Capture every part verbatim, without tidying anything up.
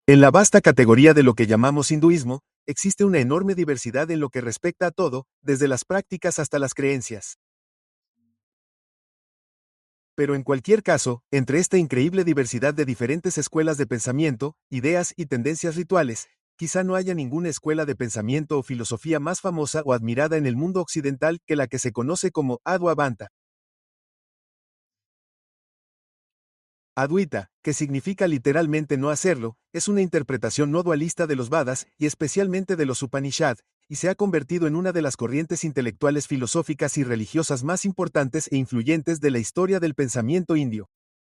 En la vasta categoría de lo que llamamos hinduismo, existe una enorme diversidad en lo que respecta a todo, desde las prácticas hasta las creencias. Pero en cualquier caso, entre esta increíble diversidad de diferentes escuelas de pensamiento, ideas y tendencias rituales, quizá no haya ninguna escuela de pensamiento o filosofía más famosa o admirada en el mundo occidental que la que se conoce como Advaita. Advaita, que significa literalmente no hacerlo, es una interpretación no dualista de los Vedas y especialmente de los Upanishad, y se ha convertido en una de las corrientes intelectuales filosóficas y religiosas más importantes e influyentes de la historia del pensamiento indio.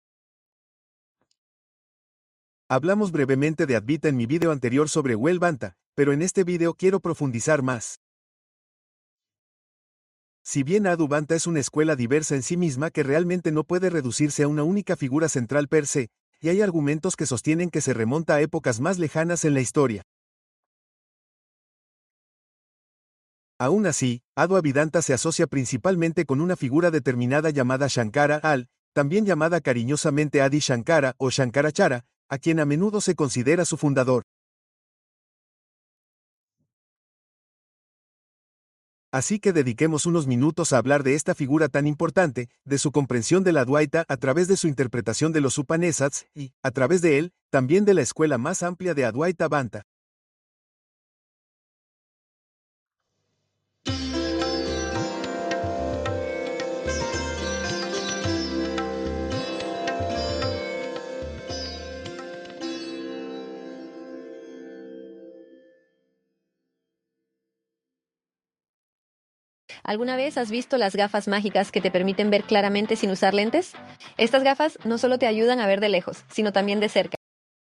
Hablamos brevemente de Advaita en mi video anterior sobre Vedanta, pero en este video quiero profundizar más. Si bien Advaita es una escuela diversa en sí misma que realmente no puede reducirse a una única figura central per se, y hay argumentos que sostienen que se remonta a épocas más lejanas en la historia. Aún así, Advaita se asocia principalmente con una figura determinada llamada Shankara al, también llamada cariñosamente Adi Shankara o Shankaracharya, a quien a menudo se considera su fundador. Así que dediquemos unos minutos a hablar de esta figura tan importante, de su comprensión de la Advaita a través de su interpretación de los Upanishads y, a través de él, también de la escuela más amplia de Advaita Vedanta. ¿Alguna vez has visto las gafas mágicas que te permiten ver claramente sin usar lentes? Estas gafas no solo te ayudan a ver de lejos, sino también de cerca.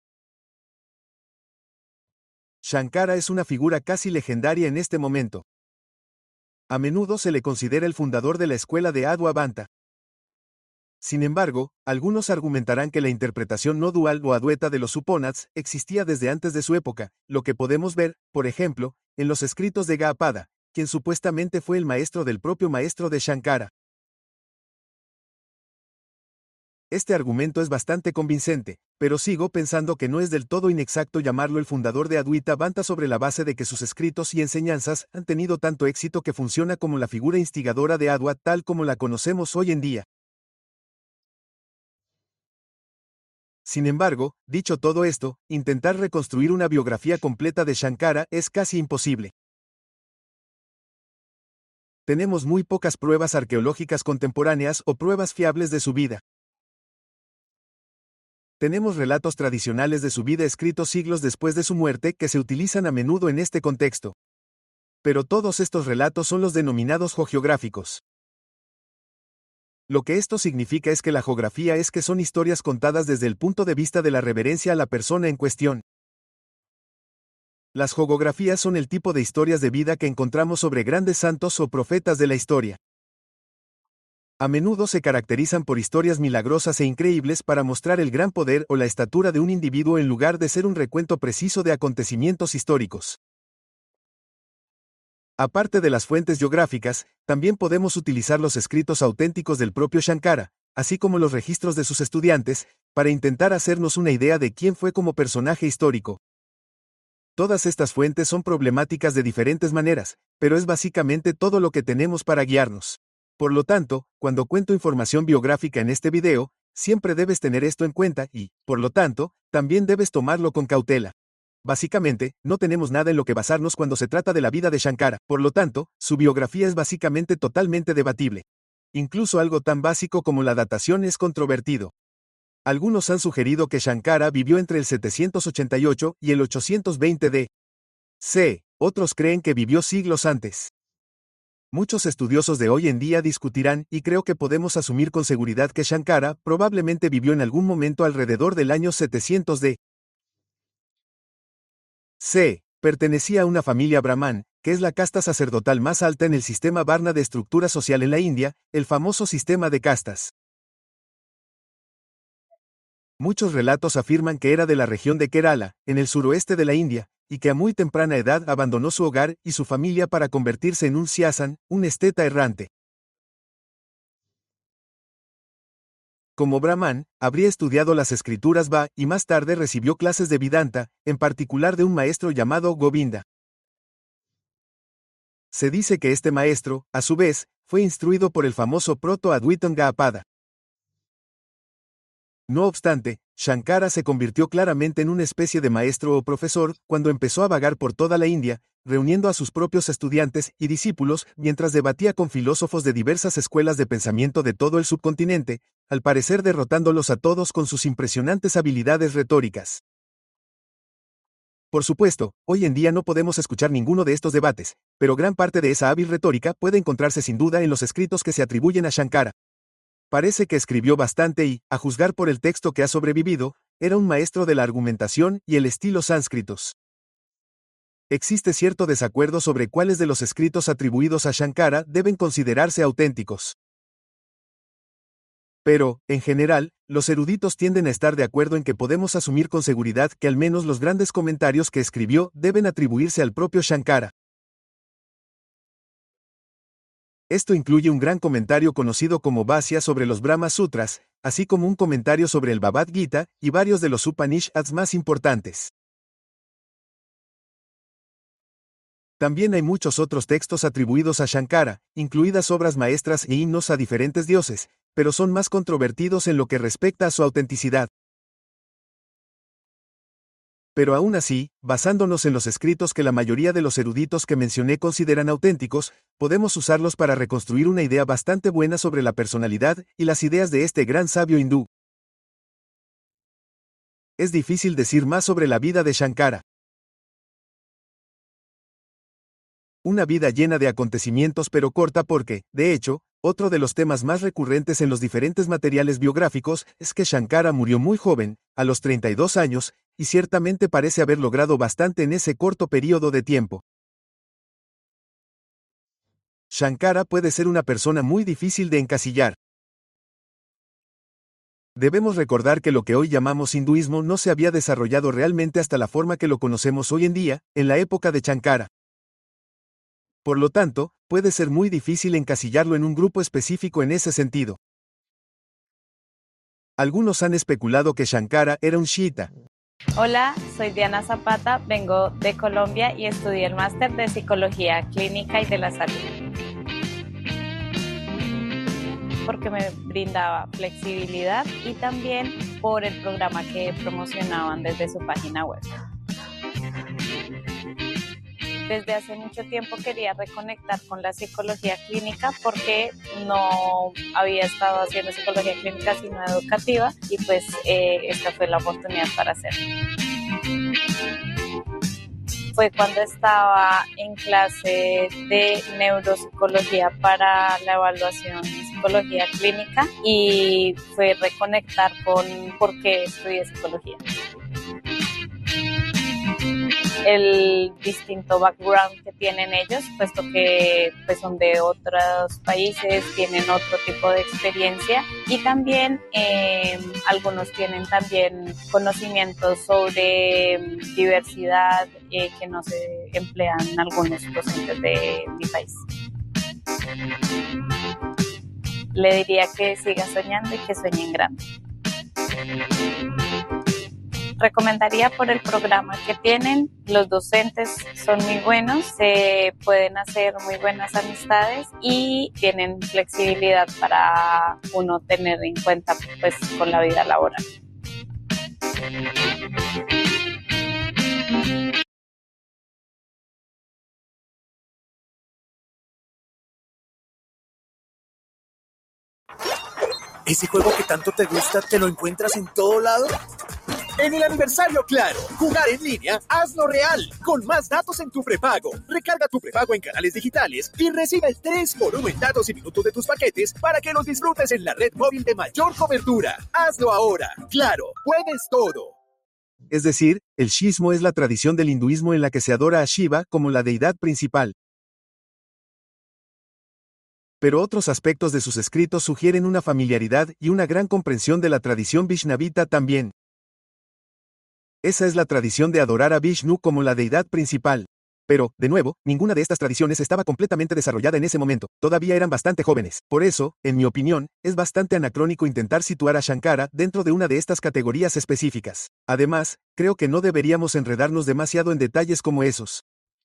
Shankara es una figura casi legendaria en este momento. A menudo se le considera el fundador de la escuela de Advaita. Sin embargo, algunos argumentarán que la interpretación no dual o advaita de los Upanishads existía desde antes de su época, lo que podemos ver, por ejemplo, en los escritos de Gaudapada, quien supuestamente fue el maestro del propio maestro de Shankara. Este argumento es bastante convincente, pero sigo pensando que no es del todo inexacto llamarlo el fundador de Advaita Vedanta sobre la base de que sus escritos y enseñanzas han tenido tanto éxito que funciona como la figura instigadora de Advaita tal como la conocemos hoy en día. Sin embargo, dicho todo esto, intentar reconstruir una biografía completa de Shankara es casi imposible. Tenemos muy pocas pruebas arqueológicas contemporáneas o pruebas fiables de su vida. Tenemos relatos tradicionales de su vida escritos siglos después de su muerte que se utilizan a menudo en este contexto. Pero todos estos relatos son los denominados hagiográficos. Lo que esto significa es que la hagiografía es que son historias contadas desde el punto de vista de la reverencia a la persona en cuestión. Las hagiografías son el tipo de historias de vida que encontramos sobre grandes santos o profetas de la historia. A menudo se caracterizan por historias milagrosas e increíbles para mostrar el gran poder o la estatura de un individuo en lugar de ser un recuento preciso de acontecimientos históricos. Aparte de las fuentes geográficas, también podemos utilizar los escritos auténticos del propio Shankara, así como los registros de sus estudiantes, para intentar hacernos una idea de quién fue como personaje histórico. Todas estas fuentes son problemáticas de diferentes maneras, pero es básicamente todo lo que tenemos para guiarnos. Por lo tanto, cuando cuento información biográfica en este video, siempre debes tener esto en cuenta y, por lo tanto, también debes tomarlo con cautela. Básicamente, no tenemos nada en lo que basarnos cuando se trata de la vida de Shankara, por lo tanto, su biografía es básicamente totalmente debatible. Incluso algo tan básico como la datación es controvertido. Algunos han sugerido que Shankara vivió entre el setecientos ochenta y ocho y el ochocientos veinte D C, otros creen que vivió siglos antes. Muchos estudiosos de hoy en día discutirán, y creo que podemos asumir con seguridad que Shankara probablemente vivió en algún momento alrededor del año setecientos D C. Pertenecía a una familia brahman, que es la casta sacerdotal más alta en el sistema Varna de estructura social en la India, el famoso sistema de castas. Muchos relatos afirman que era de la región de Kerala, en el suroeste de la India, y que a muy temprana edad abandonó su hogar y su familia para convertirse en un syasan, un esteta errante. Como Brahman, habría estudiado las escrituras Va y más tarde recibió clases de Vedanta, en particular de un maestro llamado Govinda. Se dice que este maestro, a su vez, fue instruido por el famoso proto-Advaita Gaudapada. No obstante, Shankara se convirtió claramente en una especie de maestro o profesor cuando empezó a vagar por toda la India, reuniendo a sus propios estudiantes y discípulos mientras debatía con filósofos de diversas escuelas de pensamiento de todo el subcontinente, al parecer derrotándolos a todos con sus impresionantes habilidades retóricas. Por supuesto, hoy en día no podemos escuchar ninguno de estos debates, pero gran parte de esa hábil retórica puede encontrarse sin duda en los escritos que se atribuyen a Shankara. Parece que escribió bastante y, a juzgar por el texto que ha sobrevivido, era un maestro de la argumentación y el estilo sánscritos. Existe cierto desacuerdo sobre cuáles de los escritos atribuidos a Shankara deben considerarse auténticos. Pero, en general, los eruditos tienden a estar de acuerdo en que podemos asumir con seguridad que al menos los grandes comentarios que escribió deben atribuirse al propio Shankara. Esto incluye un gran comentario conocido como Bhashya sobre los Brahma Sutras, así como un comentario sobre el Bhagavad Gita y varios de los Upanishads más importantes. También hay muchos otros textos atribuidos a Shankara, incluidas obras maestras e himnos a diferentes dioses, pero son más controvertidos en lo que respecta a su autenticidad. Pero aún así, basándonos en los escritos que la mayoría de los eruditos que mencioné consideran auténticos, podemos usarlos para reconstruir una idea bastante buena sobre la personalidad y las ideas de este gran sabio hindú. Es difícil decir más sobre la vida de Shankara. Una vida llena de acontecimientos pero corta porque, de hecho, otro de los temas más recurrentes en los diferentes materiales biográficos es que Shankara murió muy joven, a los treinta y dos años, y ciertamente parece haber logrado bastante en ese corto periodo de tiempo. Shankara puede ser una persona muy difícil de encasillar. Debemos recordar que lo que hoy llamamos hinduismo no se había desarrollado realmente hasta la forma que lo conocemos hoy en día, en la época de Shankara. Por lo tanto, puede ser muy difícil encasillarlo en un grupo específico en ese sentido. Algunos han especulado que Shankara era un shiita. Hola, soy Diana Zapata, vengo de Colombia y estudié el máster de Psicología Clínica y de la Salud, porque me brindaba flexibilidad y también por el programa que promocionaban desde su página web. Desde hace mucho tiempo quería reconectar con la psicología clínica porque no había estado haciendo psicología clínica sino educativa y pues eh, esta fue la oportunidad para hacerlo. Fue cuando estaba en clase de neuropsicología para la evaluación en psicología clínica y fue reconectar con por qué estudié psicología. El distinto background que tienen ellos, puesto que pues, son de otros países, tienen otro tipo de experiencia y también eh, algunos tienen también conocimientos sobre diversidad eh, que no se emplean en algunos docentes de mi país. Le diría que siga soñando y que sueñe en grande. Recomendaría por el programa que tienen, los docentes son muy buenos, se pueden hacer muy buenas amistades y tienen flexibilidad para uno tener en cuenta pues con la vida laboral. ¿Ese juego que tanto te gusta te lo encuentras en todo lado? En el aniversario Claro, jugar en línea, hazlo real, con más datos en tu prepago. Recarga tu prepago en canales digitales y recibe el tres por uno en datos y minutos de tus paquetes para que los disfrutes en la red móvil de mayor cobertura. Hazlo ahora. Claro, puedes todo. Es decir, el Shismo es la tradición del hinduismo en la que se adora a Shiva como la deidad principal. Pero otros aspectos de sus escritos sugieren una familiaridad y una gran comprensión de la tradición Vaishnavita también. Esa es la tradición de adorar a Vishnu como la deidad principal. Pero, de nuevo, ninguna de estas tradiciones estaba completamente desarrollada en ese momento, todavía eran bastante jóvenes. Por eso, en mi opinión, es bastante anacrónico intentar situar a Shankara dentro de una de estas categorías específicas. Además, creo que no deberíamos enredarnos demasiado en detalles como esos.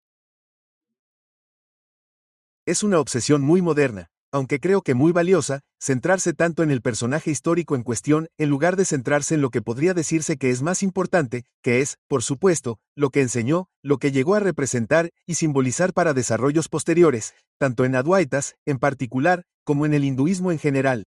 Es una obsesión muy moderna, aunque creo que muy valiosa, centrarse tanto en el personaje histórico en cuestión, en lugar de centrarse en lo que podría decirse que es más importante, que es, por supuesto, lo que enseñó, lo que llegó a representar y simbolizar para desarrollos posteriores, tanto en Advaitas, en particular, como en el hinduismo en general.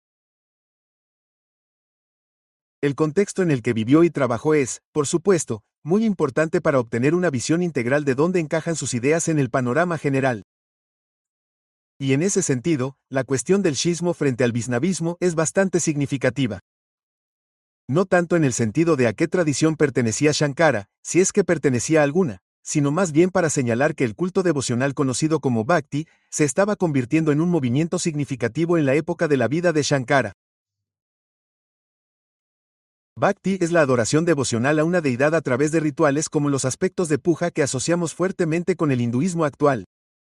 El contexto en el que vivió y trabajó es, por supuesto, muy importante para obtener una visión integral de dónde encajan sus ideas en el panorama general. Y en ese sentido, la cuestión del shismo frente al vaisnavismo es bastante significativa. No tanto en el sentido de a qué tradición pertenecía Shankara, si es que pertenecía a alguna, sino más bien para señalar que el culto devocional conocido como Bhakti se estaba convirtiendo en un movimiento significativo en la época de la vida de Shankara. Bhakti es la adoración devocional a una deidad a través de rituales como los aspectos de puja que asociamos fuertemente con el hinduismo actual.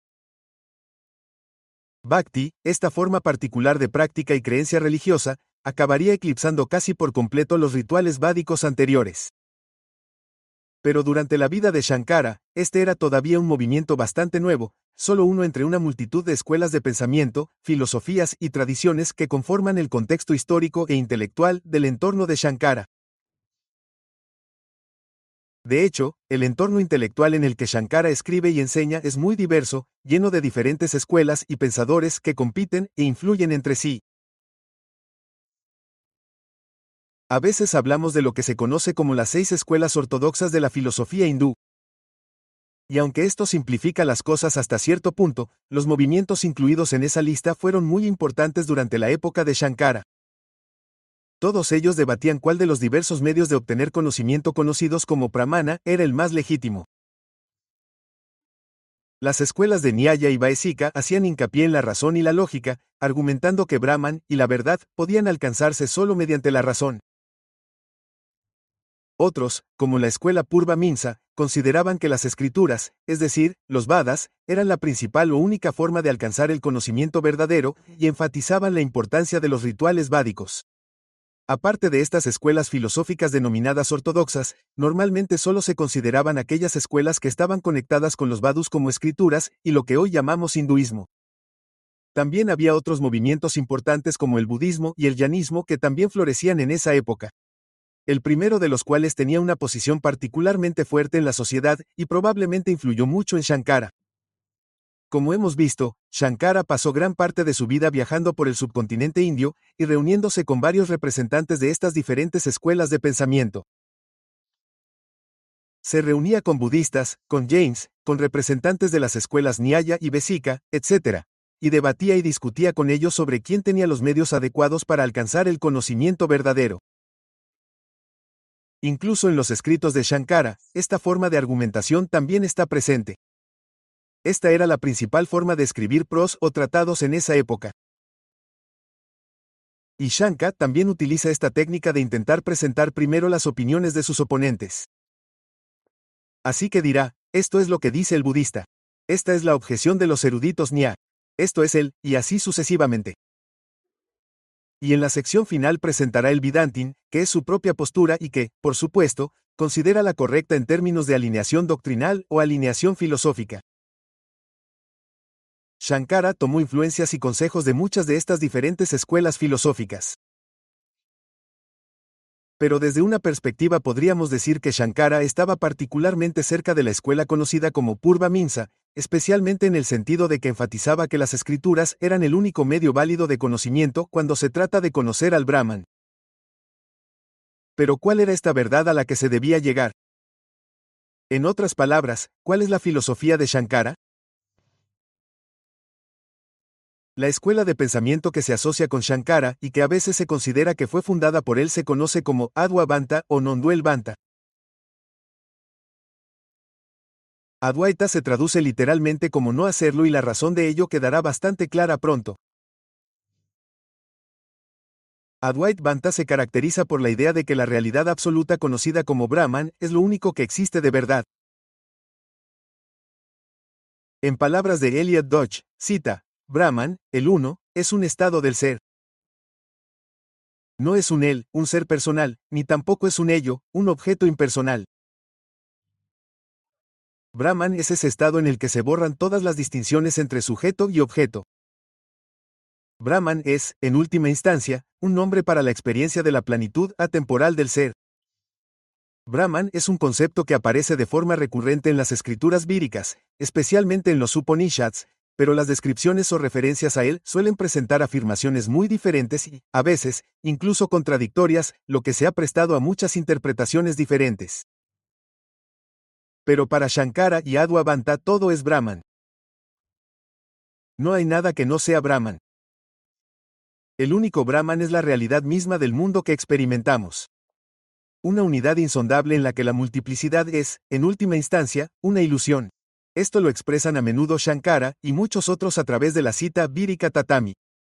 Bhakti, esta forma particular de práctica y creencia religiosa, acabaría eclipsando casi por completo los rituales vádicos anteriores. Pero durante la vida de Shankara, este era todavía un movimiento bastante nuevo, solo uno entre una multitud de escuelas de pensamiento, filosofías y tradiciones que conforman el contexto histórico e intelectual del entorno de Shankara. De hecho, el entorno intelectual en el que Shankara escribe y enseña es muy diverso, lleno de diferentes escuelas y pensadores que compiten e influyen entre sí. A veces hablamos de lo que se conoce como las seis escuelas ortodoxas de la filosofía hindú. Y aunque esto simplifica las cosas hasta cierto punto, los movimientos incluidos en esa lista fueron muy importantes durante la época de Shankara. Todos ellos debatían cuál de los diversos medios de obtener conocimiento conocidos como pramana era el más legítimo. Las escuelas de Nyaya y Vaisika hacían hincapié en la razón y la lógica, argumentando que Brahman y la verdad podían alcanzarse solo mediante la razón. Otros, como la escuela Purva Minsa, consideraban que las escrituras, es decir, los Vedas, eran la principal o única forma de alcanzar el conocimiento verdadero y enfatizaban la importancia de los rituales vádicos. Aparte de estas escuelas filosóficas denominadas ortodoxas, normalmente solo se consideraban aquellas escuelas que estaban conectadas con los Vedus como escrituras y lo que hoy llamamos hinduismo. También había otros movimientos importantes como el budismo y el jainismo que también florecían en esa época. El primero de los cuales tenía una posición particularmente fuerte en la sociedad y probablemente influyó mucho en Shankara. Como hemos visto, Shankara pasó gran parte de su vida viajando por el subcontinente indio y reuniéndose con varios representantes de estas diferentes escuelas de pensamiento. Se reunía con budistas, con jains, con representantes de las escuelas Nyaya y Vaisika, etcétera, y debatía y discutía con ellos sobre quién tenía los medios adecuados para alcanzar el conocimiento verdadero. Incluso en los escritos de Shankara, esta forma de argumentación también está presente. Esta era la principal forma de escribir pros o tratados en esa época. Y Shankara también utiliza esta técnica de intentar presentar primero las opiniones de sus oponentes. Así que dirá, esto es lo que dice el budista. Esta es la objeción de los eruditos Nyaya. Esto es él, y así sucesivamente. Y en la sección final presentará el Vedantin, que es su propia postura y que, por supuesto, considera la correcta en términos de alineación doctrinal o alineación filosófica. Shankara tomó influencias y consejos de muchas de estas diferentes escuelas filosóficas. Pero desde una perspectiva podríamos decir que Shankara estaba particularmente cerca de la escuela conocida como Purva Minsa, especialmente en el sentido de que enfatizaba que las escrituras eran el único medio válido de conocimiento cuando se trata de conocer al Brahman. Pero ¿cuál era esta verdad a la que se debía llegar? En otras palabras, ¿cuál es la filosofía de Shankara? La escuela de pensamiento que se asocia con Shankara y que a veces se considera que fue fundada por él se conoce como Advaita o Non-Dualvanta. Advaita se traduce literalmente como no hacerlo y la razón de ello quedará bastante clara pronto. Advaita se caracteriza por la idea de que la realidad absoluta conocida como Brahman es lo único que existe de verdad. En palabras de Elliot Dodge, cita, Brahman, el uno, es un estado del ser. No es un él, un ser personal, ni tampoco es un ello, un objeto impersonal. Brahman es ese estado en el que se borran todas las distinciones entre sujeto y objeto. Brahman es, en última instancia, un nombre para la experiencia de la plenitud atemporal del ser. Brahman es un concepto que aparece de forma recurrente en las escrituras víricas, especialmente en los Upanishads, pero las descripciones o referencias a él suelen presentar afirmaciones muy diferentes y, a veces, incluso contradictorias, lo que se ha prestado a muchas interpretaciones diferentes. Pero para Shankara y Advaita todo es Brahman. No hay nada que no sea Brahman. El único Brahman es la realidad misma del mundo que experimentamos. Una unidad insondable en la que la multiplicidad es, en última instancia, una ilusión. Esto lo expresan a menudo Shankara y muchos otros a través de la cita vírica Tatami.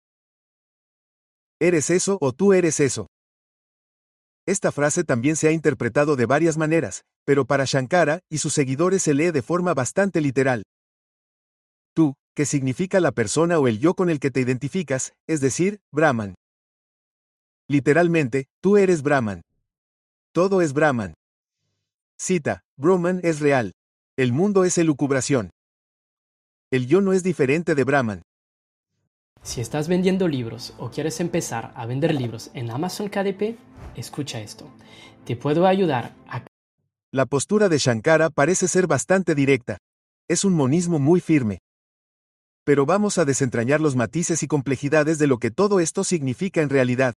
¿Eres eso o tú eres eso? Esta frase también se ha interpretado de varias maneras, pero para Shankara y sus seguidores se lee de forma bastante literal. Tú, que significa la persona o el yo con el que te identificas, es decir, Brahman. Literalmente, tú eres Brahman. Todo es Brahman. Cita, Brahman es real. El mundo es elucubración. El yo no es diferente de Brahman. Si estás vendiendo libros o quieres empezar a vender libros en Amazon K D P, escucha esto. Te puedo ayudar a... La postura de Shankara parece ser bastante directa. Es un monismo muy firme. Pero vamos a desentrañar los matices y complejidades de lo que todo esto significa en realidad.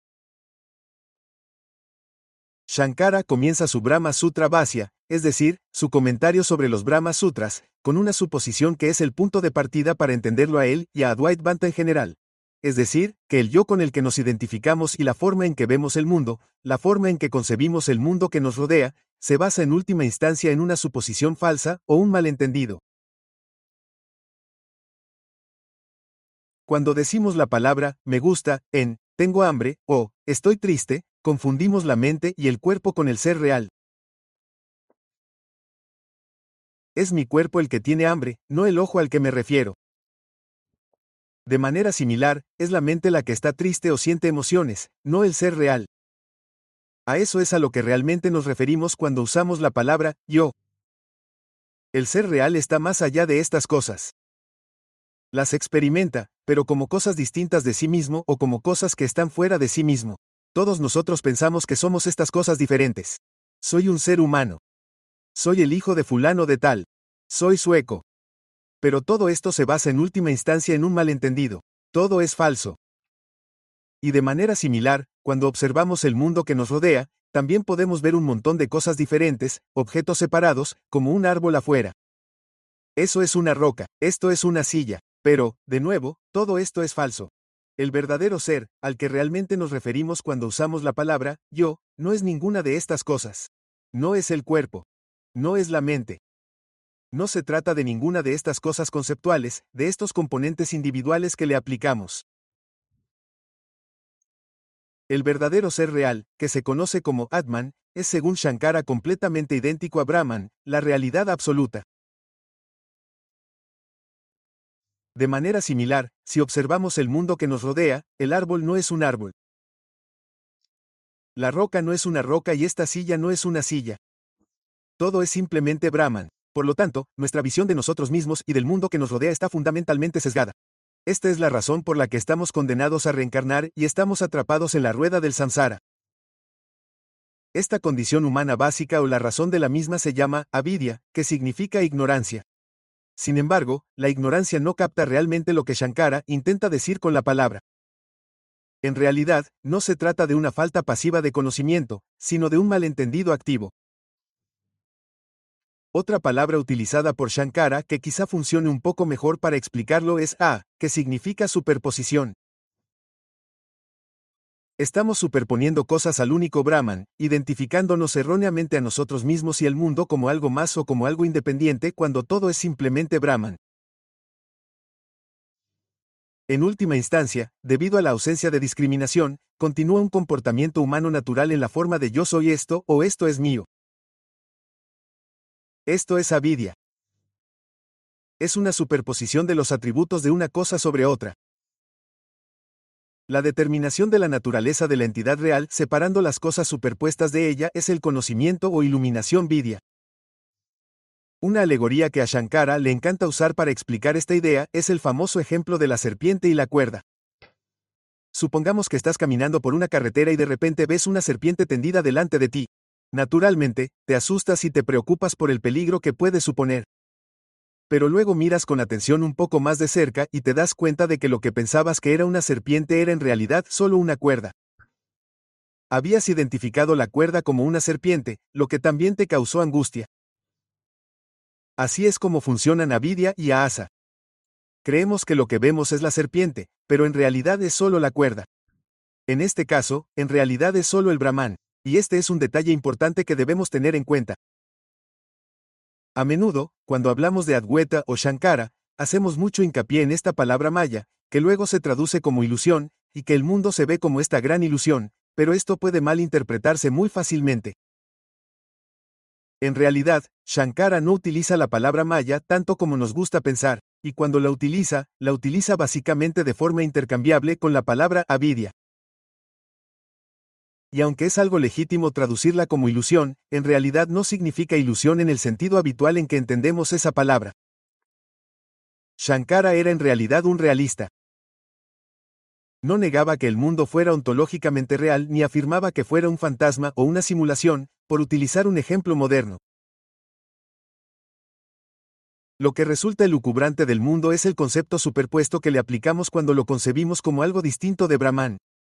Shankara comienza su Brahma Sutra Bhashya, es decir, su comentario sobre los Brahma Sutras, con una suposición que es el punto de partida para entenderlo a él y a Advaita en general. Es decir, que el yo con el que nos identificamos y la forma en que vemos el mundo, la forma en que concebimos el mundo que nos rodea, se basa en última instancia en una suposición falsa o un malentendido. Cuando decimos la palabra me gusta en tengo hambre o estoy triste, confundimos la mente y el cuerpo con el ser real. Es mi cuerpo el que tiene hambre, no el ojo al que me refiero. De manera similar, es la mente la que está triste o siente emociones, no el ser real. A eso es a lo que realmente nos referimos cuando usamos la palabra yo. El ser real está más allá de estas cosas. Las experimenta, pero como cosas distintas de sí mismo o como cosas que están fuera de sí mismo. Todos nosotros pensamos que somos estas cosas diferentes. Soy un ser humano. Soy el hijo de fulano de tal. Soy sueco. Pero todo esto se basa en última instancia en un malentendido. Todo es falso. Y de manera similar, cuando observamos el mundo que nos rodea, también podemos ver un montón de cosas diferentes, objetos separados, como un árbol afuera. Eso es una roca, esto es una silla. Pero, de nuevo, todo esto es falso. El verdadero ser, al que realmente nos referimos cuando usamos la palabra yo, no es ninguna de estas cosas. No es el cuerpo. No es la mente. No se trata de ninguna de estas cosas conceptuales, de estos componentes individuales que le aplicamos. El verdadero ser real, que se conoce como Atman, es según Shankara completamente idéntico a Brahman, la realidad absoluta. De manera similar, si observamos el mundo que nos rodea, el árbol no es un árbol. La roca no es una roca y esta silla no es una silla. Todo es simplemente Brahman. Por lo tanto, nuestra visión de nosotros mismos y del mundo que nos rodea está fundamentalmente sesgada. Esta es la razón por la que estamos condenados a reencarnar y estamos atrapados en la rueda del samsara. Esta condición humana básica o la razón de la misma se llama avidya, que significa ignorancia. Sin embargo, la ignorancia no capta realmente lo que Shankara intenta decir con la palabra. En realidad, no se trata de una falta pasiva de conocimiento, sino de un malentendido activo. Otra palabra utilizada por Shankara que quizá funcione un poco mejor para explicarlo es a, que significa superposición. Estamos superponiendo cosas al único Brahman, identificándonos erróneamente a nosotros mismos y el mundo como algo más o como algo independiente cuando todo es simplemente Brahman. En última instancia, debido a la ausencia de discriminación, continúa un comportamiento humano natural en la forma de yo soy esto o esto es mío. Esto es avidya. Es una superposición de los atributos de una cosa sobre otra. La determinación de la naturaleza de la entidad real, separando las cosas superpuestas de ella, es el conocimiento o iluminación vidya. Una alegoría que a Shankara le encanta usar para explicar esta idea es el famoso ejemplo de la serpiente y la cuerda. Supongamos que estás caminando por una carretera y de repente ves una serpiente tendida delante de ti. Naturalmente, te asustas y te preocupas por el peligro que puede suponer. Pero luego miras con atención un poco más de cerca y te das cuenta de que lo que pensabas que era una serpiente era en realidad solo una cuerda. Habías identificado la cuerda como una serpiente, lo que también te causó angustia. Así es como funcionan Avidya y Ahasa. Creemos que lo que vemos es la serpiente, pero en realidad es solo la cuerda. En este caso, en realidad es solo el Brahman, y este es un detalle importante que debemos tener en cuenta. A menudo, cuando hablamos de Adwaita o Shankara, hacemos mucho hincapié en esta palabra maya, que luego se traduce como ilusión, y que el mundo se ve como esta gran ilusión, pero esto puede malinterpretarse muy fácilmente. En realidad, Shankara no utiliza la palabra maya tanto como nos gusta pensar, y cuando la utiliza, la utiliza básicamente de forma intercambiable con la palabra avidya. Y aunque es algo legítimo traducirla como ilusión, en realidad no significa ilusión en el sentido habitual en que entendemos esa palabra. Shankara era en realidad un realista. No negaba que el mundo fuera ontológicamente real ni afirmaba que fuera un fantasma o una simulación, por utilizar un ejemplo moderno. Lo que resulta elucubrante del mundo es el concepto superpuesto que le aplicamos cuando lo concebimos como algo distinto de Brahman.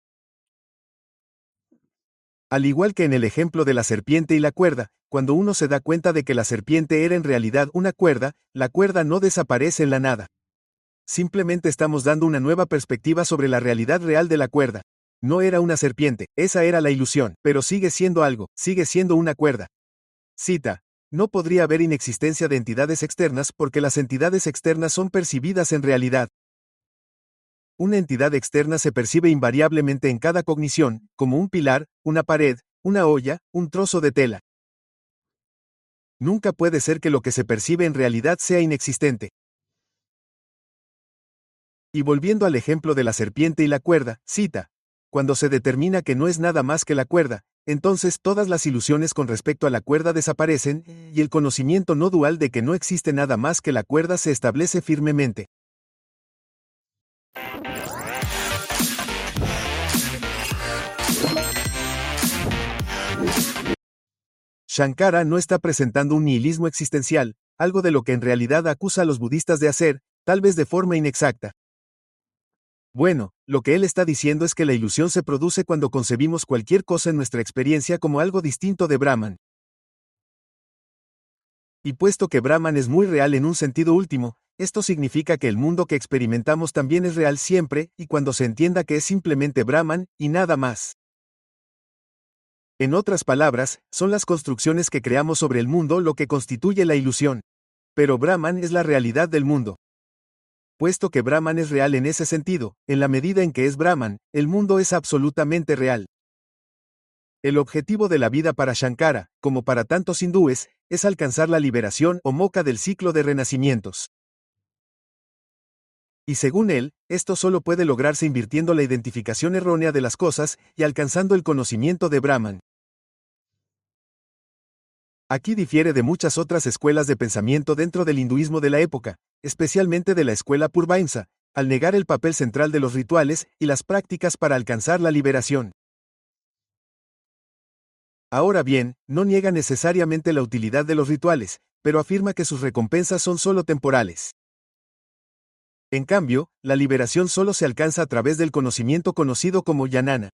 Al igual que en el ejemplo de la serpiente y la cuerda, cuando uno se da cuenta de que la serpiente era en realidad una cuerda, la cuerda no desaparece en la nada. Simplemente estamos dando una nueva perspectiva sobre la realidad real de la cuerda. No era una serpiente, esa era la ilusión, pero sigue siendo algo, sigue siendo una cuerda. Cita: no podría haber inexistencia de entidades externas porque las entidades externas son percibidas en realidad. Una entidad externa se percibe invariablemente en cada cognición, como un pilar, una pared, una olla, un trozo de tela. Nunca puede ser que lo que se percibe en realidad sea inexistente. Y volviendo al ejemplo de la serpiente y la cuerda, cita: cuando se determina que no es nada más que la cuerda, entonces todas las ilusiones con respecto a la cuerda desaparecen, y el conocimiento no dual de que no existe nada más que la cuerda se establece firmemente. Shankara no está presentando un nihilismo existencial, algo de lo que en realidad acusa a los budistas de hacer, tal vez de forma inexacta. Bueno, lo que él está diciendo es que la ilusión se produce cuando concebimos cualquier cosa en nuestra experiencia como algo distinto de Brahman. Y puesto que Brahman es muy real en un sentido último, esto significa que el mundo que experimentamos también es real siempre, y cuando se entienda que es simplemente Brahman, y nada más. En otras palabras, son las construcciones que creamos sobre el mundo lo que constituye la ilusión. Pero Brahman es la realidad del mundo. Puesto que Brahman es real en ese sentido, en la medida en que es Brahman, el mundo es absolutamente real. El objetivo de la vida para Shankara, como para tantos hindúes, es alcanzar la liberación o moksha del ciclo de renacimientos. Y según él, esto solo puede lograrse invirtiendo la identificación errónea de las cosas y alcanzando el conocimiento de Brahman. Aquí difiere de muchas otras escuelas de pensamiento dentro del hinduismo de la época, especialmente de la escuela Purvaimsa, al negar el papel central de los rituales y las prácticas para alcanzar la liberación. Ahora bien, no niega necesariamente la utilidad de los rituales, pero afirma que sus recompensas son solo temporales. En cambio, la liberación solo se alcanza a través del conocimiento conocido como jnana.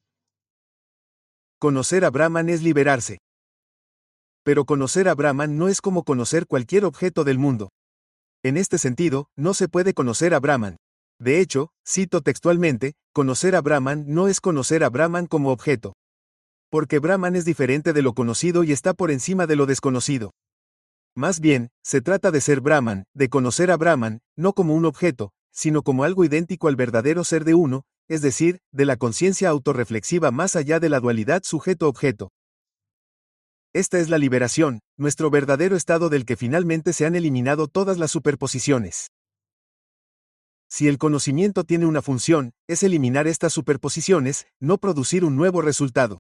Conocer a Brahman es liberarse. Pero conocer a Brahman no es como conocer cualquier objeto del mundo. En este sentido, no se puede conocer a Brahman. De hecho, cito textualmente, conocer a Brahman no es conocer a Brahman como objeto. Porque Brahman es diferente de lo conocido y está por encima de lo desconocido. Más bien, se trata de ser Brahman, de conocer a Brahman, no como un objeto, sino como algo idéntico al verdadero ser de uno, es decir, de la conciencia autorreflexiva más allá de la dualidad sujeto-objeto. Esta es la liberación, nuestro verdadero estado del que finalmente se han eliminado todas las superposiciones. Si el conocimiento tiene una función, es eliminar estas superposiciones, no producir un nuevo resultado.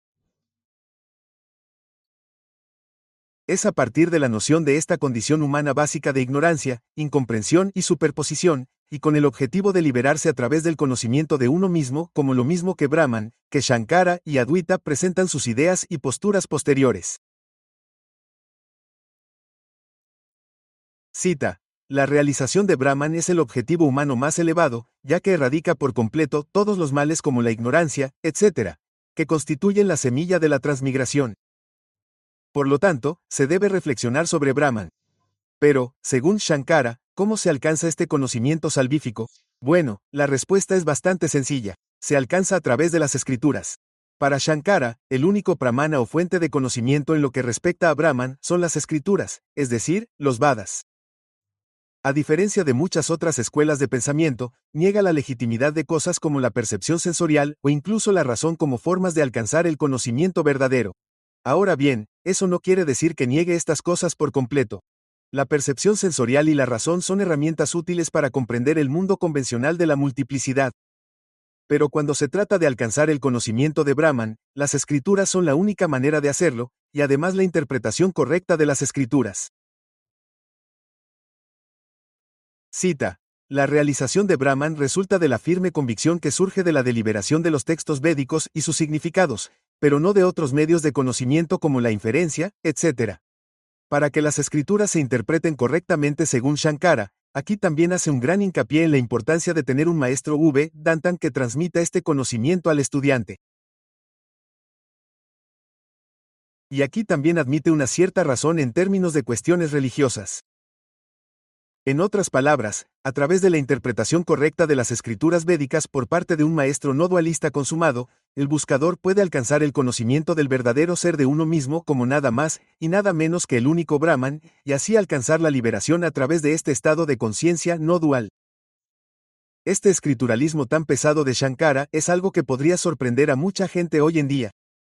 Es a partir de la noción de esta condición humana básica de ignorancia, incomprensión y superposición, y con el objetivo de liberarse a través del conocimiento de uno mismo, como lo mismo que Brahman, que Shankara y Advaita presentan sus ideas y posturas posteriores. Cita. La realización de Brahman es el objetivo humano más elevado, ya que erradica por completo todos los males como la ignorancia, etcétera, que constituyen la semilla de la transmigración. Por lo tanto, se debe reflexionar sobre Brahman. Pero, según Shankara, ¿cómo se alcanza este conocimiento salvífico? Bueno, la respuesta es bastante sencilla. Se alcanza a través de las escrituras. Para Shankara, el único pramana o fuente de conocimiento en lo que respecta a Brahman son las escrituras, es decir, los Vedas. A diferencia de muchas otras escuelas de pensamiento, niega la legitimidad de cosas como la percepción sensorial o incluso la razón como formas de alcanzar el conocimiento verdadero. Ahora bien, eso no quiere decir que niegue estas cosas por completo. La percepción sensorial y la razón son herramientas útiles para comprender el mundo convencional de la multiplicidad. Pero cuando se trata de alcanzar el conocimiento de Brahman, las escrituras son la única manera de hacerlo, y además la interpretación correcta de las escrituras. Cita. La realización de Brahman resulta de la firme convicción que surge de la deliberación de los textos védicos y sus significados, pero no de otros medios de conocimiento como la inferencia, etcétera. Para que las escrituras se interpreten correctamente según Shankara, aquí también hace un gran hincapié en la importancia de tener un maestro Vedantan que transmita este conocimiento al estudiante. Y aquí también admite una cierta razón en términos de cuestiones religiosas. En otras palabras, a través de la interpretación correcta de las escrituras védicas por parte de un maestro no dualista consumado, el buscador puede alcanzar el conocimiento del verdadero ser de uno mismo como nada más y nada menos que el único Brahman, y así alcanzar la liberación a través de este estado de conciencia no dual. Este escrituralismo tan pesado de Shankara es algo que podría sorprender a mucha gente hoy en día.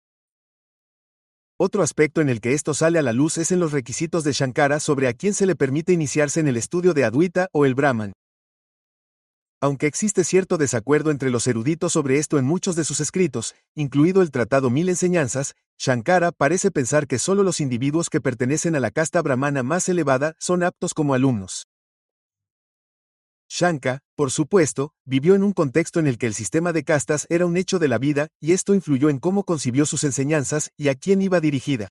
Otro aspecto en el que esto sale a la luz es en los requisitos de Shankara sobre a quién se le permite iniciarse en el estudio de Advaita o el Brahman. Aunque existe cierto desacuerdo entre los eruditos sobre esto en muchos de sus escritos, incluido el tratado Mil Enseñanzas, Shankara parece pensar que solo los individuos que pertenecen a la casta brahmana más elevada son aptos como alumnos. Shankara, por supuesto, vivió en un contexto en el que el sistema de castas era un hecho de la vida, y esto influyó en cómo concibió sus enseñanzas y a quién iba dirigida.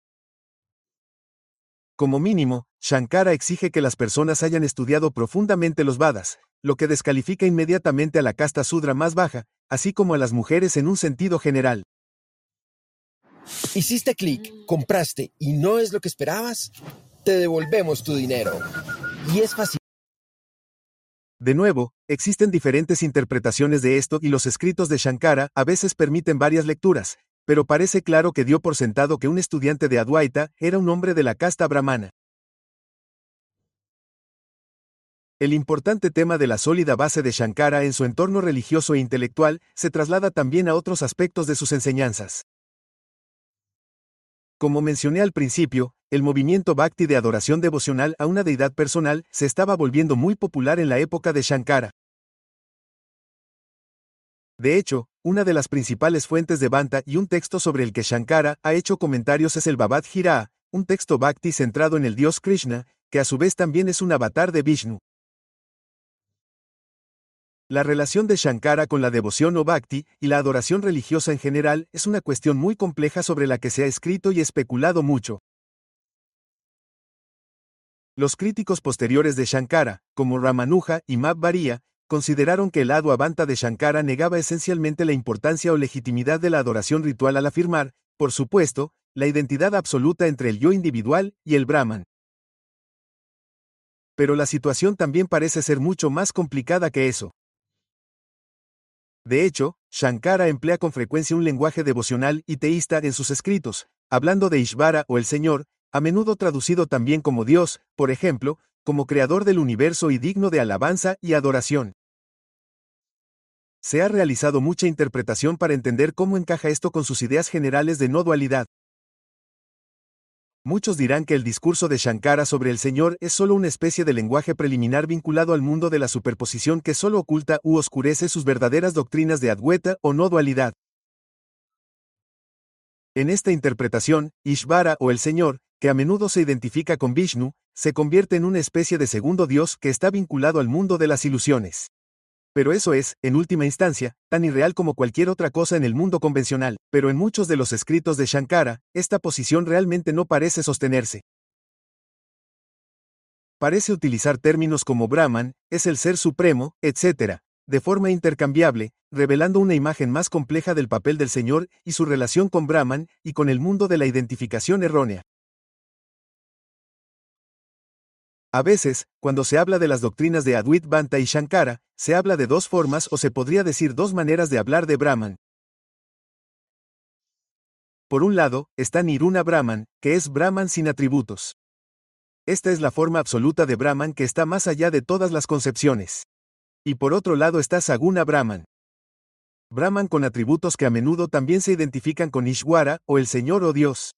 Como mínimo, Shankara exige que las personas hayan estudiado profundamente los Vedas, lo que descalifica inmediatamente a la casta Sudra más baja, así como a las mujeres en un sentido general. Hiciste clic, compraste y no es lo que esperabas, te devolvemos tu dinero. Y es fácil. De nuevo, existen diferentes interpretaciones de esto y los escritos de Shankara a veces permiten varias lecturas, pero parece claro que dio por sentado que un estudiante de Advaita era un hombre de la casta brahmana. El importante tema de la sólida base de Shankara en su entorno religioso e intelectual se traslada también a otros aspectos de sus enseñanzas. Como mencioné al principio, el movimiento Bhakti de adoración devocional a una deidad personal se estaba volviendo muy popular en la época de Shankara. De hecho, una de las principales fuentes de Bhanta y un texto sobre el que Shankara ha hecho comentarios es el Bhavad Gita, un texto Bhakti centrado en el dios Krishna, que a su vez también es un avatar de Vishnu. La relación de Shankara con la devoción o Bhakti y la adoración religiosa en general es una cuestión muy compleja sobre la que se ha escrito y especulado mucho. Los críticos posteriores de Shankara, como Ramanuja y Madhvarya, consideraron que el Adva Bhanta de Shankara negaba esencialmente la importancia o legitimidad de la adoración ritual al afirmar, por supuesto, la identidad absoluta entre el yo individual y el Brahman. Pero la situación también parece ser mucho más complicada que eso. De hecho, Shankara emplea con frecuencia un lenguaje devocional y teísta en sus escritos, hablando de Ishvara o el Señor, a menudo traducido también como Dios, por ejemplo, como creador del universo y digno de alabanza y adoración. Se ha realizado mucha interpretación para entender cómo encaja esto con sus ideas generales de no dualidad. Muchos dirán que el discurso de Shankara sobre el Señor es solo una especie de lenguaje preliminar vinculado al mundo de la superposición que solo oculta u oscurece sus verdaderas doctrinas de Advaita o no dualidad. En esta interpretación, Ishvara o el Señor, que a menudo se identifica con Vishnu, se convierte en una especie de segundo Dios que está vinculado al mundo de las ilusiones. Pero eso es, en última instancia, tan irreal como cualquier otra cosa en el mundo convencional, pero en muchos de los escritos de Shankara, esta posición realmente no parece sostenerse. Parece utilizar términos como Brahman, es el ser supremo, etcétera, de forma intercambiable, revelando una imagen más compleja del papel del Señor y su relación con Brahman y con el mundo de la identificación errónea. A veces, cuando se habla de las doctrinas de Advaita y Shankara, se habla de dos formas o se podría decir dos maneras de hablar de Brahman. Por un lado, está Niruna Brahman, que es Brahman sin atributos. Esta es la forma absoluta de Brahman que está más allá de todas las concepciones. Y por otro lado está Saguna Brahman. Brahman con atributos que a menudo también se identifican con Ishvara o el Señor o Dios.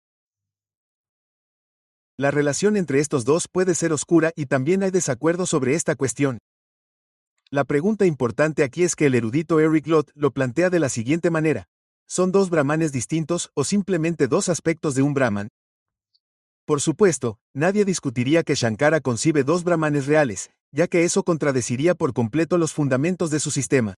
La relación entre estos dos puede ser oscura y también hay desacuerdo sobre esta cuestión. La pregunta importante aquí es que el erudito Eric Lott lo plantea de la siguiente manera. ¿Son dos brahmanes distintos o simplemente dos aspectos de un brahman? Por supuesto, nadie discutiría que Shankara concibe dos brahmanes reales, ya que eso contradeciría por completo los fundamentos de su sistema.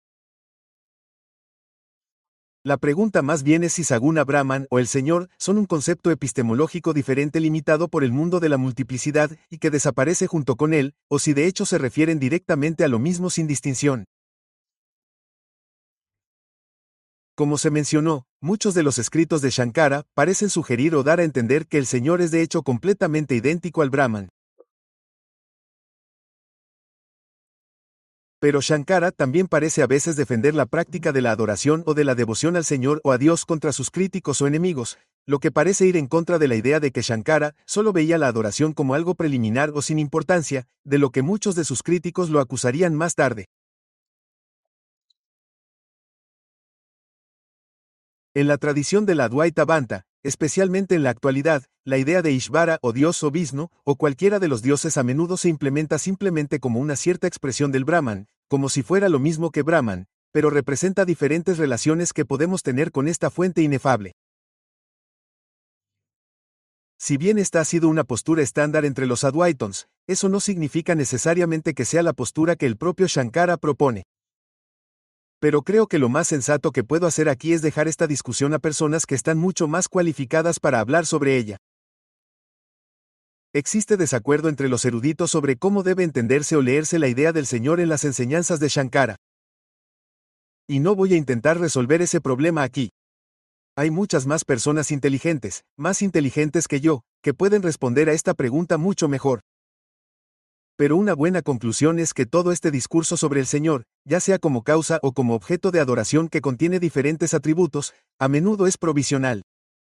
La pregunta más bien es si Saguna Brahman o el Señor son un concepto epistemológico diferente limitado por el mundo de la multiplicidad y que desaparece junto con él, o si de hecho se refieren directamente a lo mismo sin distinción. Como se mencionó, muchos de los escritos de Shankara parecen sugerir o dar a entender que el Señor es de hecho completamente idéntico al Brahman. Pero Shankara también parece a veces defender la práctica de la adoración o de la devoción al Señor o a Dios contra sus críticos o enemigos, lo que parece ir en contra de la idea de que Shankara solo veía la adoración como algo preliminar o sin importancia, de lo que muchos de sus críticos lo acusarían más tarde. En la tradición de la Advaita Vedanta, especialmente en la actualidad, la idea de Ishvara o Dios o Vishnu, o cualquiera de los dioses a menudo se implementa simplemente como una cierta expresión del Brahman, como si fuera lo mismo que Brahman, pero representa diferentes relaciones que podemos tener con esta fuente inefable. Si bien esta ha sido una postura estándar entre los Advaitins, eso no significa necesariamente que sea la postura que el propio Shankara propone. Pero creo que lo más sensato que puedo hacer aquí es dejar esta discusión a personas que están mucho más cualificadas para hablar sobre ella. Existe desacuerdo entre los eruditos sobre cómo debe entenderse o leerse la idea del Señor en las enseñanzas de Shankara. Y no voy a intentar resolver ese problema aquí. Hay muchas más personas inteligentes, más inteligentes que yo, que pueden responder a esta pregunta mucho mejor. Pero una buena conclusión es que todo este discurso sobre el Señor, ya sea como causa o como objeto de adoración que contiene diferentes atributos, a menudo es provisional.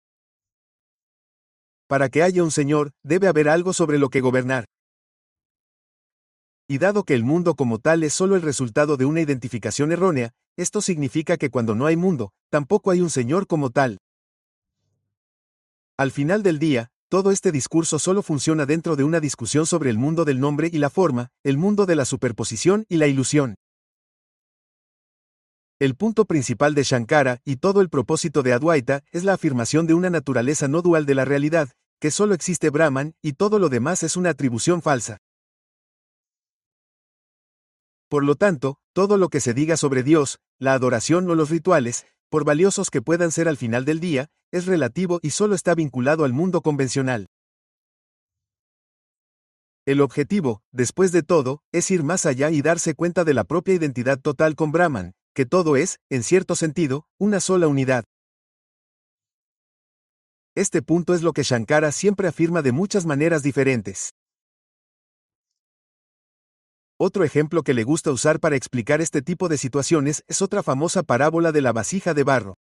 Para que haya un Señor, debe haber algo sobre lo que gobernar. Y dado que el mundo como tal es solo el resultado de una identificación errónea, esto significa que cuando no hay mundo, tampoco hay un Señor como tal. Al final del día, todo este discurso solo funciona dentro de una discusión sobre el mundo del nombre y la forma, el mundo de la superposición y la ilusión. El punto principal de Shankara y todo el propósito de Advaita es la afirmación de una naturaleza no dual de la realidad, que solo existe Brahman y todo lo demás es una atribución falsa. Por lo tanto, todo lo que se diga sobre Dios, la adoración o los rituales, por valiosos que puedan ser al final del día, es relativo y solo está vinculado al mundo convencional. El objetivo, después de todo, es ir más allá y darse cuenta de la propia identidad total con Brahman, que todo es, en cierto sentido, una sola unidad. Este punto es lo que Shankara siempre afirma de muchas maneras diferentes. Otro ejemplo que le gusta usar para explicar este tipo de situaciones es otra famosa parábola de la vasija de barro.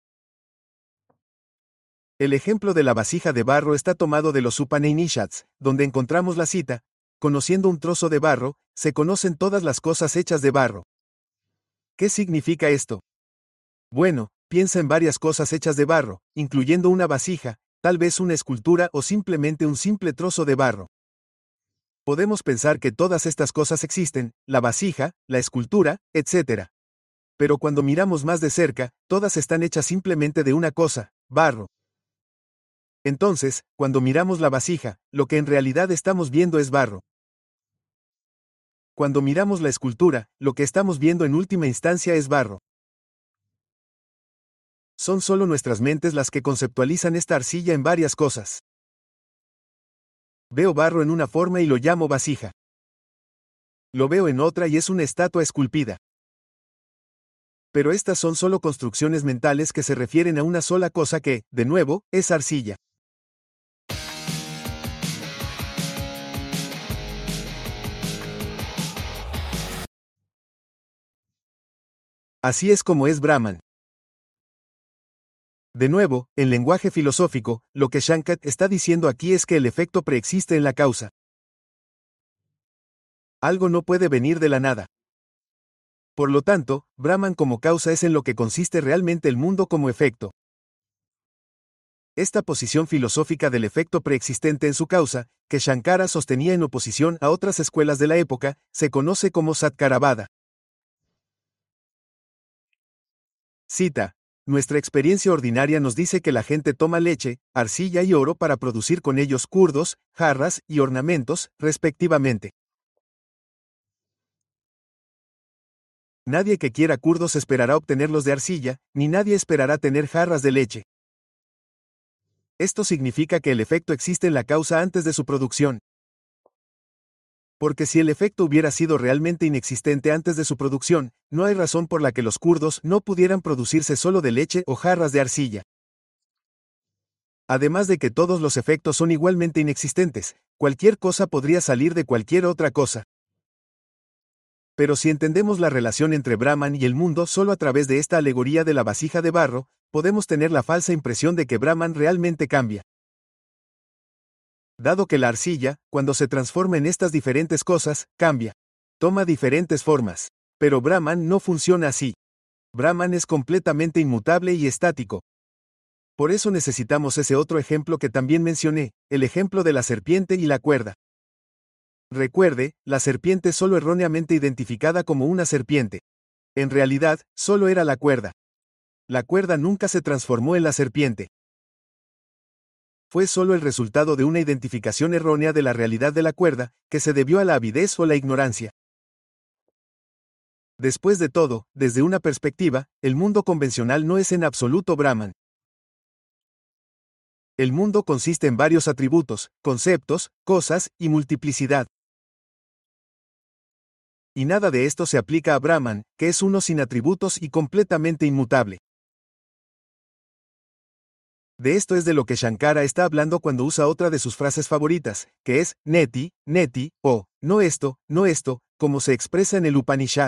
El ejemplo de la vasija de barro está tomado de los Upanishads, donde encontramos la cita: conociendo un trozo de barro, se conocen todas las cosas hechas de barro. ¿Qué significa esto? Bueno, piensa en varias cosas hechas de barro, incluyendo una vasija, tal vez una escultura o simplemente un simple trozo de barro. Podemos pensar que todas estas cosas existen, la vasija, la escultura, etcétera. Pero cuando miramos más de cerca, todas están hechas simplemente de una cosa, barro. Entonces, cuando miramos la vasija, lo que en realidad estamos viendo es barro. Cuando miramos la escultura, lo que estamos viendo en última instancia es barro. Son solo nuestras mentes las que conceptualizan esta arcilla en varias cosas. Veo barro en una forma y lo llamo vasija. Lo veo en otra y es una estatua esculpida. Pero estas son solo construcciones mentales que se refieren a una sola cosa que, de nuevo, es arcilla. Así es como es Brahman. De nuevo, en lenguaje filosófico, lo que Shankar está diciendo aquí es que el efecto preexiste en la causa. Algo no puede venir de la nada. Por lo tanto, Brahman como causa es en lo que consiste realmente el mundo como efecto. Esta posición filosófica del efecto preexistente en su causa, que Shankara sostenía en oposición a otras escuelas de la época, se conoce como Satkaravada. Cita. Nuestra experiencia ordinaria nos dice que la gente toma leche, arcilla y oro para producir con ellos curdos, jarras y ornamentos, respectivamente. Nadie que quiera curdos esperará obtenerlos de arcilla, ni nadie esperará tener jarras de leche. Esto significa que el efecto existe en la causa antes de su producción. Porque si el efecto hubiera sido realmente inexistente antes de su producción, no hay razón por la que los kurdos no pudieran producirse solo de leche o jarras de arcilla. Además de que todos los efectos son igualmente inexistentes, cualquier cosa podría salir de cualquier otra cosa. Pero si entendemos la relación entre Brahman y el mundo solo a través de esta alegoría de la vasija de barro, podemos tener la falsa impresión de que Brahman realmente cambia. Dado que la arcilla, cuando se transforma en estas diferentes cosas, cambia. Toma diferentes formas. Pero Brahman no funciona así. Brahman es completamente inmutable y estático. Por eso necesitamos ese otro ejemplo que también mencioné, el ejemplo de la serpiente y la cuerda. Recuerde, la serpiente solo erróneamente identificada como una serpiente. En realidad, solo era la cuerda. La cuerda nunca se transformó en la serpiente. Fue solo el resultado de una identificación errónea de la realidad de la cuerda, que se debió a la avidez o la ignorancia. Después de todo, desde una perspectiva, el mundo convencional no es en absoluto Brahman. El mundo consiste en varios atributos, conceptos, cosas y multiplicidad. Y nada de esto se aplica a Brahman, que es uno sin atributos y completamente inmutable. De esto es de lo que Shankara está hablando cuando usa otra de sus frases favoritas, que es neti, neti, o no esto, no esto, como se expresa en el Upanishad.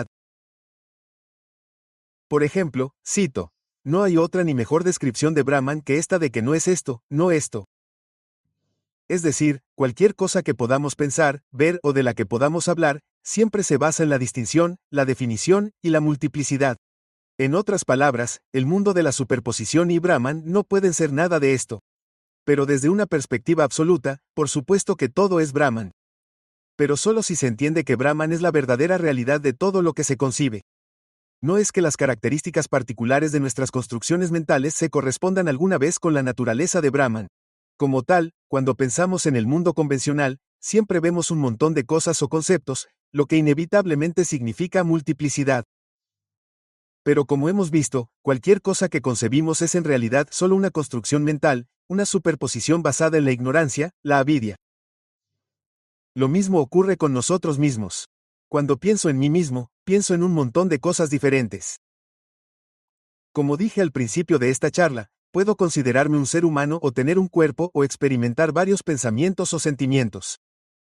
Por ejemplo, cito, no hay otra ni mejor descripción de Brahman que esta de que no es esto, no esto. Es decir, cualquier cosa que podamos pensar, ver o de la que podamos hablar, siempre se basa en la distinción, la definición y la multiplicidad. En otras palabras, el mundo de la superposición y Brahman no pueden ser nada de esto. Pero desde una perspectiva absoluta, por supuesto que todo es Brahman. Pero solo si se entiende que Brahman es la verdadera realidad de todo lo que se concibe. No es que las características particulares de nuestras construcciones mentales se correspondan alguna vez con la naturaleza de Brahman. Como tal, cuando pensamos en el mundo convencional, siempre vemos un montón de cosas o conceptos, lo que inevitablemente significa multiplicidad. Pero como hemos visto, cualquier cosa que concebimos es en realidad solo una construcción mental, una superposición basada en la ignorancia, la avidia. Lo mismo ocurre con nosotros mismos. Cuando pienso en mí mismo, pienso en un montón de cosas diferentes. Como dije al principio de esta charla, puedo considerarme un ser humano o tener un cuerpo o experimentar varios pensamientos o sentimientos.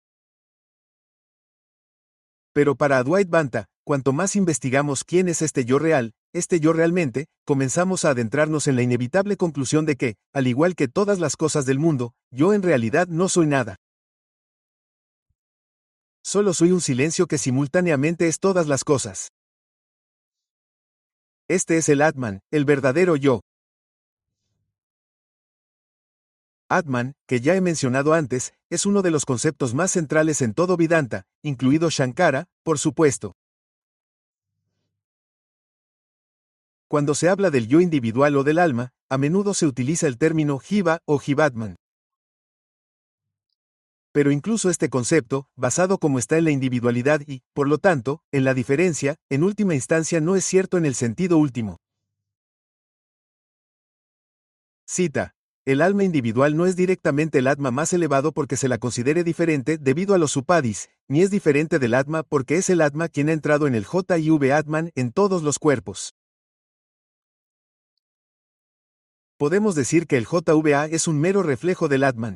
Pero para Advaita, cuanto más investigamos quién es este yo real, este yo realmente, comenzamos a adentrarnos en la inevitable conclusión de que, al igual que todas las cosas del mundo, yo en realidad no soy nada. Solo soy un silencio que simultáneamente es todas las cosas. Este es el Atman, el verdadero yo. Atman, que ya he mencionado antes, es uno de los conceptos más centrales en todo Vedanta, incluido Shankara, por supuesto. Cuando se habla del yo individual o del alma, a menudo se utiliza el término Jiva o Jivatman. Pero incluso este concepto, basado como está en la individualidad y, por lo tanto, en la diferencia, en última instancia no es cierto en el sentido último. Cita. El alma individual no es directamente el atma más elevado porque se la considere diferente debido a los upadis, ni es diferente del atma porque es el atma quien ha entrado en el J I V Atman en todos los cuerpos. Podemos decir que el J V A es un mero reflejo del Atman.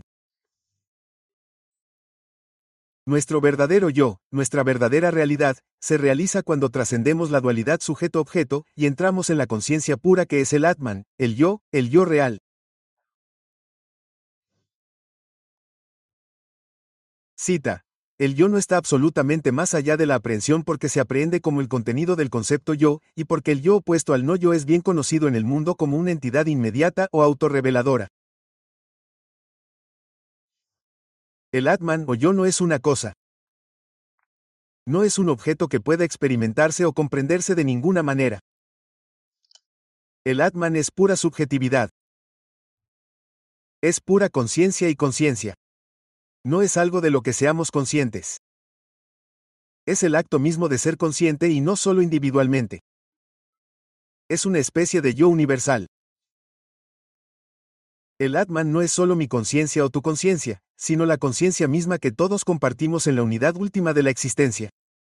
Nuestro verdadero yo, nuestra verdadera realidad, se realiza cuando trascendemos la dualidad sujeto-objeto y entramos en la conciencia pura que es el Atman, el yo, el yo real. Cita. El yo no está absolutamente más allá de la aprehensión porque se aprehende como el contenido del concepto yo, y porque el yo opuesto al no yo es bien conocido en el mundo como una entidad inmediata o autorreveladora. El Atman o yo no es una cosa. No es un objeto que pueda experimentarse o comprenderse de ninguna manera. El Atman es pura subjetividad. Es pura conciencia y conciencia. No es algo de lo que seamos conscientes. Es el acto mismo de ser consciente y no solo individualmente. Es una especie de yo universal. El Atman no es solo mi conciencia o tu conciencia, sino la conciencia misma que todos compartimos en la unidad última de la existencia.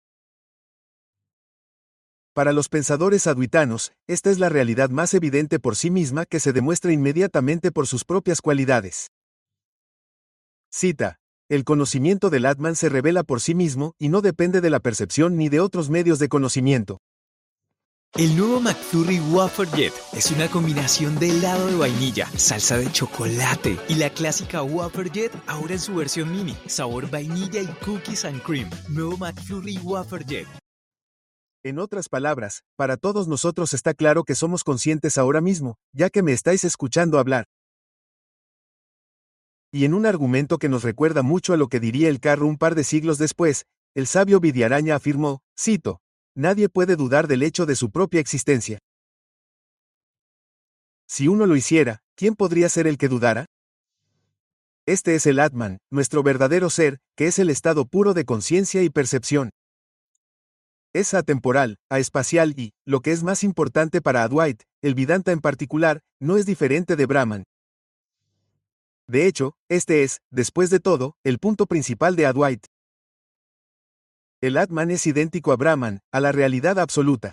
Para los pensadores advaitanos, esta es la realidad más evidente por sí misma que se demuestra inmediatamente por sus propias cualidades. Cita. El conocimiento del Atman se revela por sí mismo y no depende de la percepción ni de otros medios de conocimiento. El nuevo McFlurry Wafer Jet es una combinación de helado de vainilla, salsa de chocolate y la clásica Wafer Jet ahora en su versión mini, sabor vainilla y cookies and cream. Nuevo McFlurry Wafer Jet. En otras palabras, para todos nosotros está claro que somos conscientes ahora mismo, ya que me estáis escuchando hablar. Y en un argumento que nos recuerda mucho a lo que diría el carro un par de siglos después, el sabio Vidyaranya afirmó, cito, nadie puede dudar del hecho de su propia existencia. Si uno lo hiciera, ¿quién podría ser el que dudara? Este es el Atman, nuestro verdadero ser, que es el estado puro de conciencia y percepción. Es atemporal, aespacial y, lo que es más importante para Advaita, el Vedanta en particular, no es diferente de Brahman. De hecho, este es, después de todo, el punto principal de Advaita. El Atman es idéntico a Brahman, a la realidad absoluta.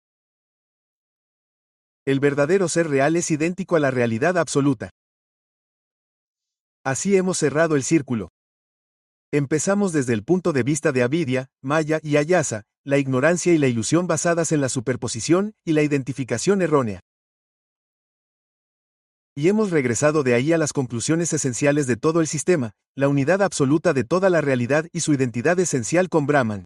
El verdadero ser real es idéntico a la realidad absoluta. Así hemos cerrado el círculo. Empezamos desde el punto de vista de Avidya, Maya y Ayasa, la ignorancia y la ilusión basadas en la superposición y la identificación errónea. Y hemos regresado de ahí a las conclusiones esenciales de todo el sistema, la unidad absoluta de toda la realidad y su identidad esencial con Brahman.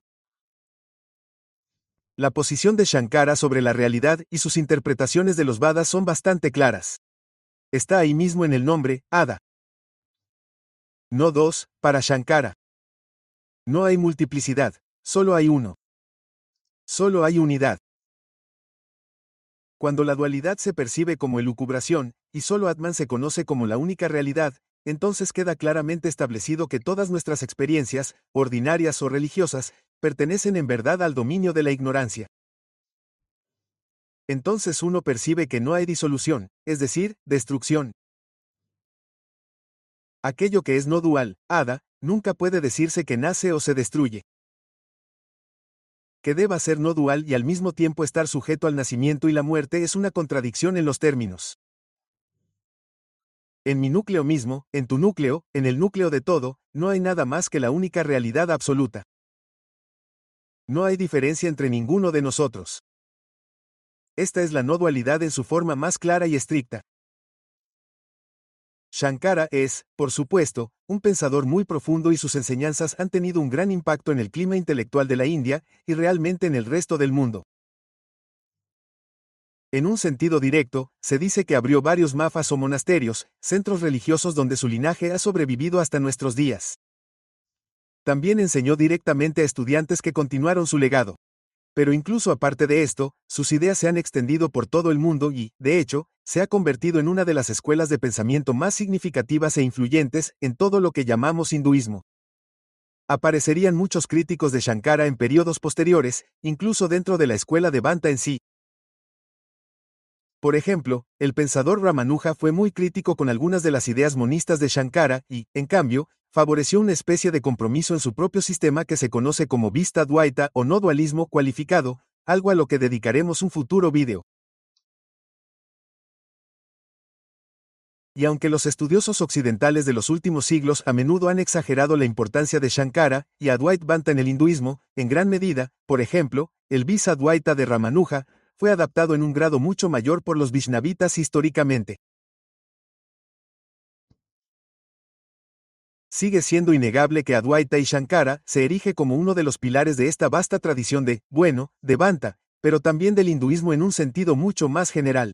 La posición de Shankara sobre la realidad y sus interpretaciones de los Vedas son bastante claras. Está ahí mismo en el nombre, Ada. No dos, para Shankara. No hay multiplicidad, solo hay uno. Solo hay unidad. Cuando la dualidad se percibe como elucubración, y solo Atman se conoce como la única realidad, entonces queda claramente establecido que todas nuestras experiencias, ordinarias o religiosas, pertenecen en verdad al dominio de la ignorancia. Entonces uno percibe que no hay disolución, es decir, destrucción. Aquello que es no dual, Ada, nunca puede decirse que nace o se destruye. Que deba ser no dual y al mismo tiempo estar sujeto al nacimiento y la muerte es una contradicción en los términos. En mi núcleo mismo, en tu núcleo, en el núcleo de todo, no hay nada más que la única realidad absoluta. No hay diferencia entre ninguno de nosotros. Esta es la no dualidad en su forma más clara y estricta. Shankara es, por supuesto, un pensador muy profundo y sus enseñanzas han tenido un gran impacto en el clima intelectual de la India y realmente en el resto del mundo. En un sentido directo, se dice que abrió varios mafas o monasterios, centros religiosos donde su linaje ha sobrevivido hasta nuestros días. También enseñó directamente a estudiantes que continuaron su legado. Pero incluso aparte de esto, sus ideas se han extendido por todo el mundo y, de hecho, se ha convertido en una de las escuelas de pensamiento más significativas e influyentes en todo lo que llamamos hinduismo. Aparecerían muchos críticos de Shankara en periodos posteriores, incluso dentro de la escuela de Vedanta en sí. Por ejemplo, el pensador Ramanuja fue muy crítico con algunas de las ideas monistas de Shankara y, en cambio, favoreció una especie de compromiso en su propio sistema que se conoce como Vista Dvaita o no dualismo cualificado, algo a lo que dedicaremos un futuro vídeo. Y aunque los estudiosos occidentales de los últimos siglos a menudo han exagerado la importancia de Shankara y Advaita Vedanta en el hinduismo, en gran medida, por ejemplo, el Visa Dvaita de Ramanuja fue adaptado en un grado mucho mayor por los Vaishnavitas históricamente. Sigue siendo innegable que Advaita y Shankara se erige como uno de los pilares de esta vasta tradición de, bueno, de Vedanta, pero también del hinduismo en un sentido mucho más general.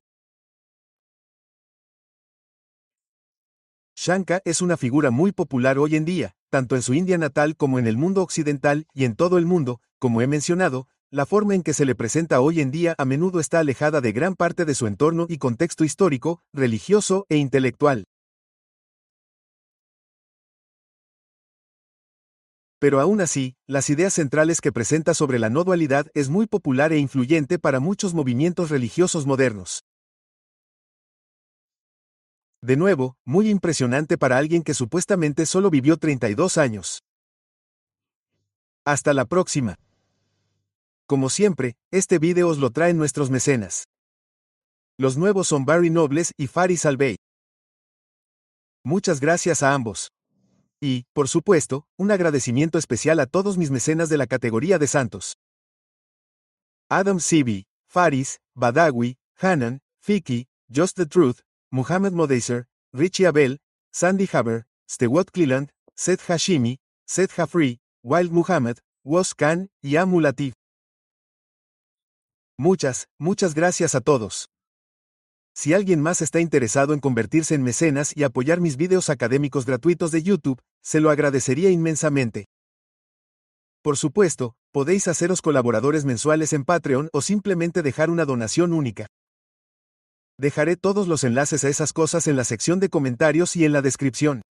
Shankara es una figura muy popular hoy en día, tanto en su India natal como en el mundo occidental y en todo el mundo. Como he mencionado, la forma en que se le presenta hoy en día a menudo está alejada de gran parte de su entorno y contexto histórico, religioso e intelectual. Pero aún así, las ideas centrales que presenta sobre la no dualidad es muy popular e influyente para muchos movimientos religiosos modernos. De nuevo, muy impresionante para alguien que supuestamente solo vivió treinta y dos años. Hasta la próxima. Como siempre, este video os lo traen nuestros mecenas. Los nuevos son Barry Nobles y Faris Albey. Muchas gracias a ambos. Y, por supuesto, un agradecimiento especial a todos mis mecenas de la categoría de santos. Adam Sibi, Faris, Badawi, Hanan, Fiki, Just the Truth, Muhammad Modeiser, Richie Abel, Sandy Haber, Stewart Cleland, Seth Hashimi, Seth Jafri, Wild Muhammad, Woz Khan y Amu Latif. Muchas, muchas gracias a todos. Si alguien más está interesado en convertirse en mecenas y apoyar mis videos académicos gratuitos de YouTube, se lo agradecería inmensamente. Por supuesto, podéis haceros colaboradores mensuales en Patreon o simplemente dejar una donación única. Dejaré todos los enlaces a esas cosas en la sección de comentarios y en la descripción.